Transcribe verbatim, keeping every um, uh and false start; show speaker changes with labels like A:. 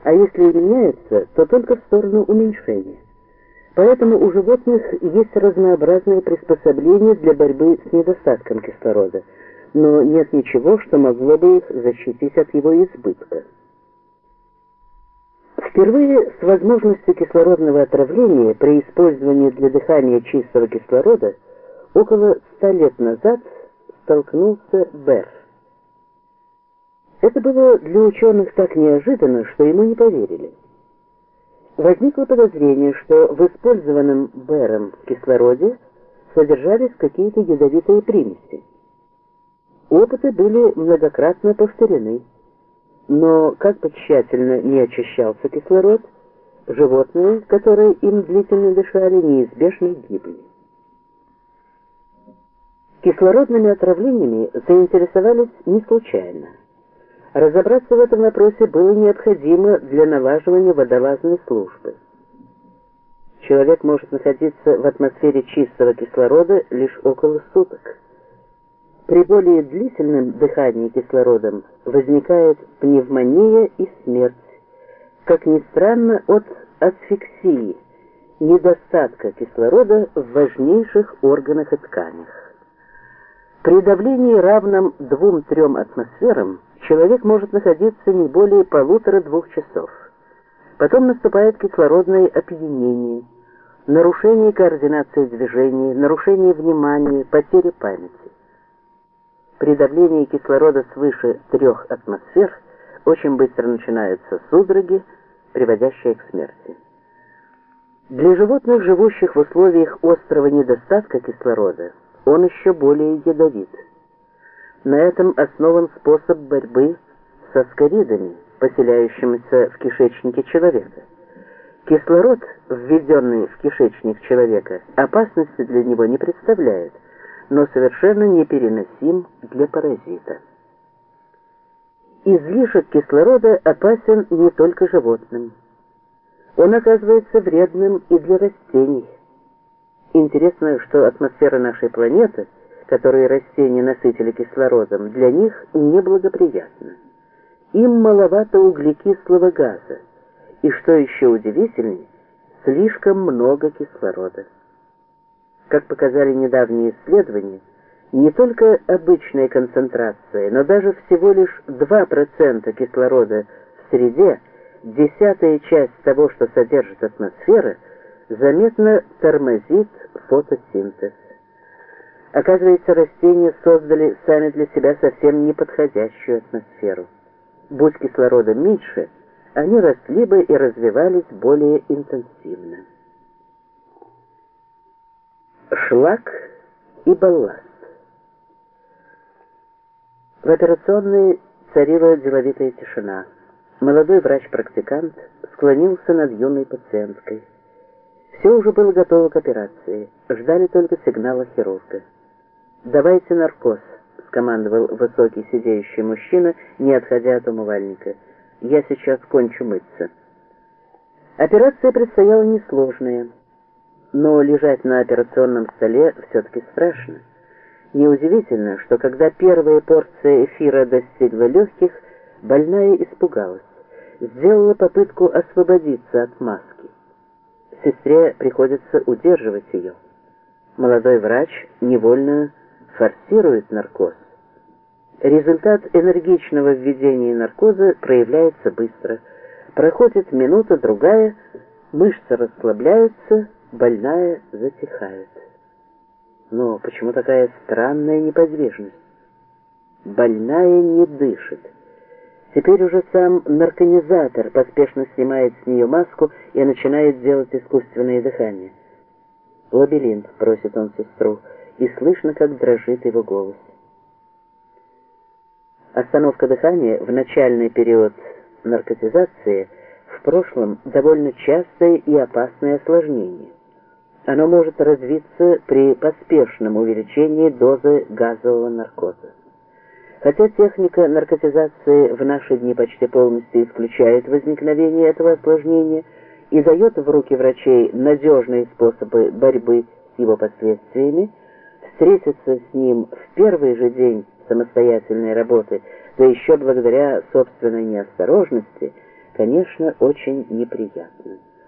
A: а если и меняются, то только в сторону уменьшения. Поэтому у животных есть разнообразные приспособления для борьбы с недостатком кислорода, но нет ничего, что могло бы их защитить от его избытка. Впервые с возможностью кислородного отравления при использовании для дыхания чистого кислорода около ста лет назад столкнулся Берр. Это было для ученых так неожиданно, что ему не поверили. Возникло подозрение, что в использованном Берром кислороде содержались какие-то ядовитые примеси. Опыты были многократно повторены, но как бы тщательно не очищался кислород, животные, которые им длительно дышали, неизбежно гибли. Кислородными отравлениями заинтересовались не случайно. Разобраться в этом вопросе было необходимо для налаживания водолазной службы. Человек может находиться в атмосфере чистого кислорода лишь около суток. При более длительном дыхании кислородом возникает пневмония и смерть, как ни странно, от асфиксии, недостатка кислорода в важнейших органах и тканях. При давлении, равном двум-трем атмосферам, человек может находиться не более полутора-двух часов. Потом наступает кислородное опьянение, нарушение координации движений, нарушение внимания, потеря памяти. При давлении кислорода свыше трех атмосфер очень быстро начинаются судороги, приводящие к смерти. Для животных, живущих в условиях острого недостатка кислорода, он еще более ядовит. На этом основан способ борьбы со скаридами, поселяющимися в кишечнике человека. Кислород, введенный в кишечник человека, опасности для него не представляет, но совершенно непереносим для паразита. Излишек кислорода опасен не только животным. Он оказывается вредным и для растений. Интересно, что атмосфера нашей планеты, которую растения насытили кислородом, для них неблагоприятна. Им маловато углекислого газа, и, что еще удивительнее, слишком много кислорода. Как показали недавние исследования, не только обычная концентрация, но даже всего лишь два процента кислорода в среде, десятая часть того, что содержит атмосфера, заметно тормозит фотосинтез. Оказывается, растения создали сами для себя совсем неподходящую атмосферу. Будь кислорода меньше, они росли бы и развивались более интенсивно. Шлак и балласт. В операционной царила деловитая тишина. Молодой врач-практикант склонился над юной пациенткой. Все уже было готово к операции, ждали только сигнала хирурга. «Давайте наркоз», — скомандовал высокий сидеющий мужчина, не отходя от умывальника. «Я сейчас кончу мыться». Операция предстояла несложная, но лежать на операционном столе все-таки страшно. Неудивительно, что когда первая порция эфира достигла легких, больная испугалась, сделала попытку освободиться от маски. Сестре приходится удерживать ее. Молодой врач невольно форсирует наркоз. Результат энергичного введения наркоза проявляется быстро. Проходит минута-другая, мышцы расслабляются, больная затихает. Но почему такая странная неподвижность? Больная не дышит. Теперь уже сам нарконизатор поспешно снимает с нее маску и начинает делать искусственное дыхание. «Лабелин», — просит он сестру, и слышно, как дрожит его голос. Остановка дыхания в начальный период наркотизации в прошлом довольно частое и опасное осложнение. Оно может развиться при поспешном увеличении дозы газового наркоза. Хотя техника наркотизации в наши дни почти полностью исключает возникновение этого осложнения и дает в руки врачей надежные способы борьбы с его последствиями, встретиться с ним в первый же день самостоятельной работы, да еще благодаря собственной неосторожности, конечно, очень неприятно.